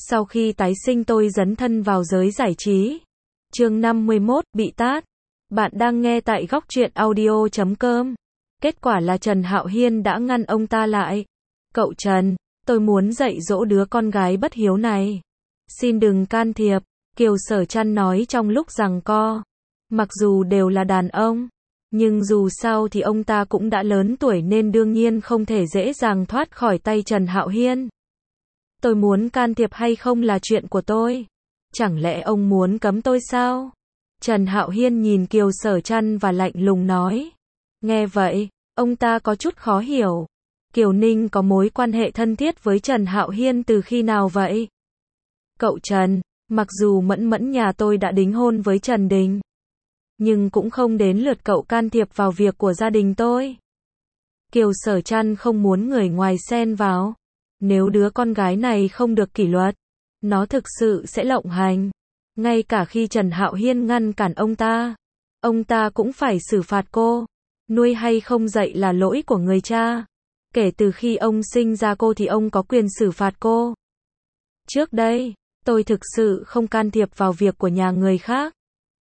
Sau khi tái sinh tôi dấn thân vào giới giải trí. Chương 51, bị tát. Bạn đang nghe tại Góc Truyện Audio.com. Kết quả là Trần Hạo Hiên đã ngăn ông ta lại. Cậu Trần, tôi muốn dạy dỗ đứa con gái bất hiếu này. Xin đừng can thiệp, Kiều Sở Trăn nói trong lúc giằng co. Mặc dù đều là đàn ông, nhưng dù sao thì ông ta cũng đã lớn tuổi nên đương nhiên không thể dễ dàng thoát khỏi tay Trần Hạo Hiên. Tôi muốn can thiệp hay không là chuyện của tôi. Chẳng lẽ ông muốn cấm tôi sao? Trần Hạo Hiên nhìn Kiều Sở Trăn và lạnh lùng nói. Nghe vậy, ông ta có chút khó hiểu. Kiều Ninh có mối quan hệ thân thiết với Trần Hạo Hiên từ khi nào vậy? Cậu Trần, mặc dù Mẫn Mẫn nhà tôi đã đính hôn với Trần Đình, nhưng cũng không đến lượt cậu can thiệp vào việc của gia đình tôi. Kiều Sở Trăn không muốn người ngoài xen vào. Nếu đứa con gái này không được kỷ luật, nó thực sự sẽ lộng hành. Ngay cả khi Trần Hạo Hiên ngăn cản ông ta cũng phải xử phạt cô. Nuôi hay không dạy là lỗi của người cha. Kể từ khi ông sinh ra cô thì ông có quyền xử phạt cô. Trước đây, tôi thực sự không can thiệp vào việc của nhà người khác.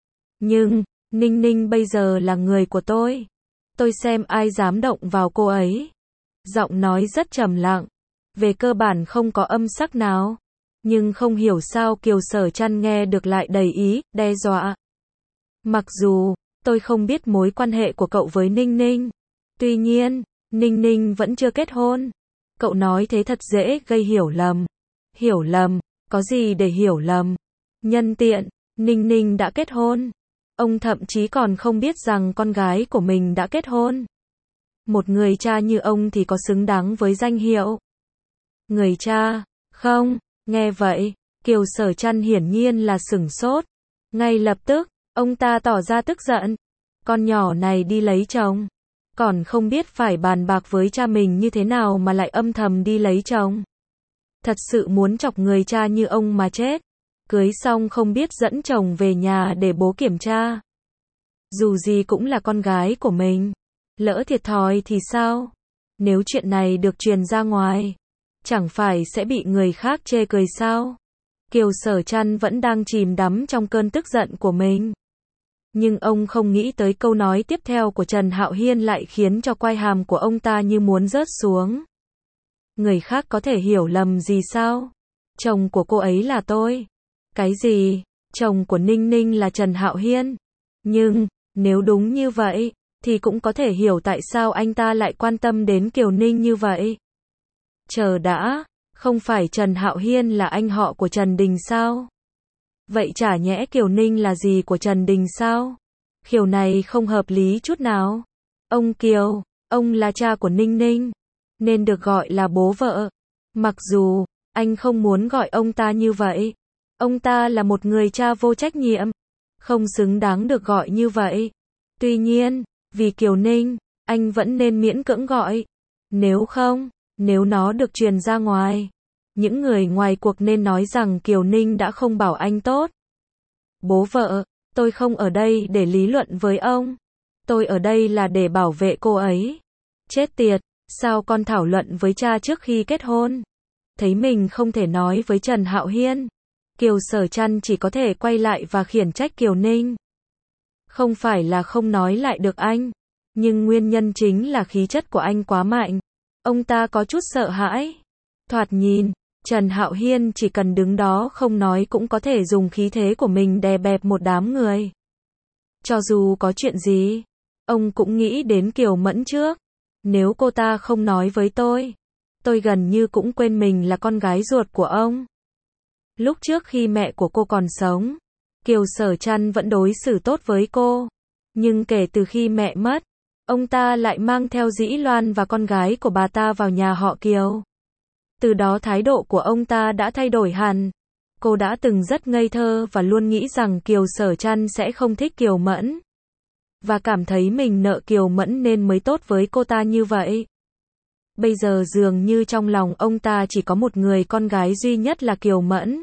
Nhưng, Ninh Ninh bây giờ là người của tôi. Tôi xem ai dám động vào cô ấy. Giọng nói rất trầm lặng. Về cơ bản không có âm sắc nào. Nhưng không hiểu sao Kiều Sở Trăn nghe được lại đầy ý, đe dọa. Mặc dù, tôi không biết mối quan hệ của cậu với Ninh Ninh. Tuy nhiên, Ninh Ninh vẫn chưa kết hôn. Cậu nói thế thật dễ gây hiểu lầm. Hiểu lầm, có gì để hiểu lầm. Nhân tiện, Ninh Ninh đã kết hôn. Ông thậm chí còn không biết rằng con gái của mình đã kết hôn. Một người cha như ông thì có xứng đáng với danh hiệu người cha, không? Nghe vậy, Kiều Sở Trăn hiển nhiên là sửng sốt. Ngay lập tức, ông ta tỏ ra tức giận. Con nhỏ này đi lấy chồng, còn không biết phải bàn bạc với cha mình như thế nào mà lại âm thầm đi lấy chồng. Thật sự muốn chọc người cha như ông mà chết. Cưới xong không biết dẫn chồng về nhà để bố kiểm tra. Dù gì cũng là con gái của mình. Lỡ thiệt thòi thì sao? Nếu chuyện này được truyền ra ngoài, chẳng phải sẽ bị người khác chê cười sao? Kiều Sở Trăn vẫn đang chìm đắm trong cơn tức giận của mình. Nhưng ông không nghĩ tới câu nói tiếp theo của Trần Hạo Hiên lại khiến cho quai hàm của ông ta như muốn rớt xuống. Người khác có thể hiểu lầm gì sao? Chồng của cô ấy là tôi. Cái gì? Chồng của Ninh Ninh là Trần Hạo Hiên. Nhưng, nếu đúng như vậy, thì cũng có thể hiểu tại sao anh ta lại quan tâm đến Kiều Ninh như vậy. Chờ đã, không phải Trần Hạo Hiên là anh họ của Trần Đình sao? Vậy chả nhẽ Kiều Ninh là gì của Trần Đình sao? Kiểu này không hợp lý chút nào. Ông Kiều, ông là cha của Ninh Ninh, nên được gọi là bố vợ. Mặc dù, anh không muốn gọi ông ta như vậy. Ông ta là một người cha vô trách nhiệm, không xứng đáng được gọi như vậy. Tuy nhiên, vì Kiều Ninh, anh vẫn nên miễn cưỡng gọi. Nếu không, nếu nó được truyền ra ngoài, những người ngoài cuộc nên nói rằng Kiều Ninh đã không bảo anh tốt. Bố vợ, tôi không ở đây để lý luận với ông. Tôi ở đây là để bảo vệ cô ấy. Chết tiệt, sao con thảo luận với cha trước khi kết hôn? Thấy mình không thể nói với Trần Hạo Hiên, Kiều Sở Trăn chỉ có thể quay lại và khiển trách Kiều Ninh. Không phải là không nói lại được anh, nhưng nguyên nhân chính là khí chất của anh quá mạnh. Ông ta có chút sợ hãi. Thoạt nhìn, Trần Hạo Hiên chỉ cần đứng đó không nói cũng có thể dùng khí thế của mình đè bẹp một đám người. Cho dù có chuyện gì, ông cũng nghĩ đến Kiều Mẫn trước. Nếu cô ta không nói với tôi gần như cũng quên mình là con gái ruột của ông. Lúc trước khi mẹ của cô còn sống, Kiều Sở Trăn vẫn đối xử tốt với cô. Nhưng kể từ khi mẹ mất, ông ta lại mang theo Dĩ Loan và con gái của bà ta vào nhà họ Kiều. Từ đó thái độ của ông ta đã thay đổi hẳn. Cô đã từng rất ngây thơ và luôn nghĩ rằng Kiều Sở Trăn sẽ không thích Kiều Mẫn. Và cảm thấy mình nợ Kiều Mẫn nên mới tốt với cô ta như vậy. Bây giờ dường như trong lòng ông ta chỉ có một người con gái duy nhất là Kiều Mẫn.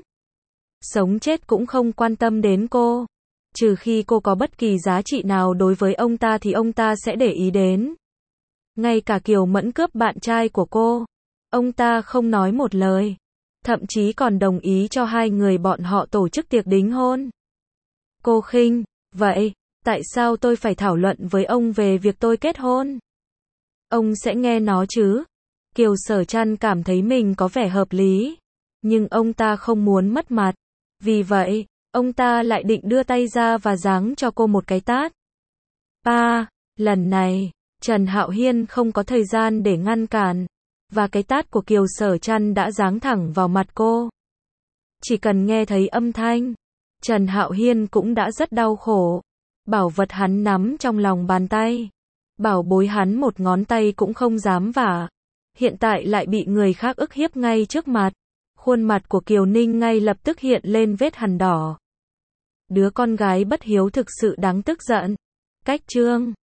Sống chết cũng không quan tâm đến cô. Trừ khi cô có bất kỳ giá trị nào đối với ông ta thì ông ta sẽ để ý đến. Ngay cả Kiều Mẫn cướp bạn trai của cô, ông ta không nói một lời. thậm chí còn đồng ý cho hai người bọn họ tổ chức tiệc đính hôn. Cô khinh, vậy, tại sao tôi phải thảo luận với ông về việc tôi kết hôn? Ông sẽ nghe nó chứ? Kiều Sở Trăn cảm thấy mình có vẻ hợp lý, nhưng ông ta không muốn mất mặt. Vì vậy, ông ta lại định đưa tay ra và giáng cho cô một cái tát. Lần này, Trần Hạo Hiên không có thời gian để ngăn cản, và cái tát của Kiều Sở Trăn đã giáng thẳng vào mặt cô. Chỉ cần nghe thấy âm thanh, Trần Hạo Hiên cũng đã rất đau khổ. Bảo vật hắn nắm trong lòng bàn tay, bảo bối hắn một ngón tay cũng không dám vả. Hiện tại lại bị người khác ức hiếp ngay trước mặt. Khuôn mặt của Kiều Ninh ngay lập tức hiện lên vết hằn đỏ. Đứa con gái bất hiếu thực sự đáng tức giận. Cách chương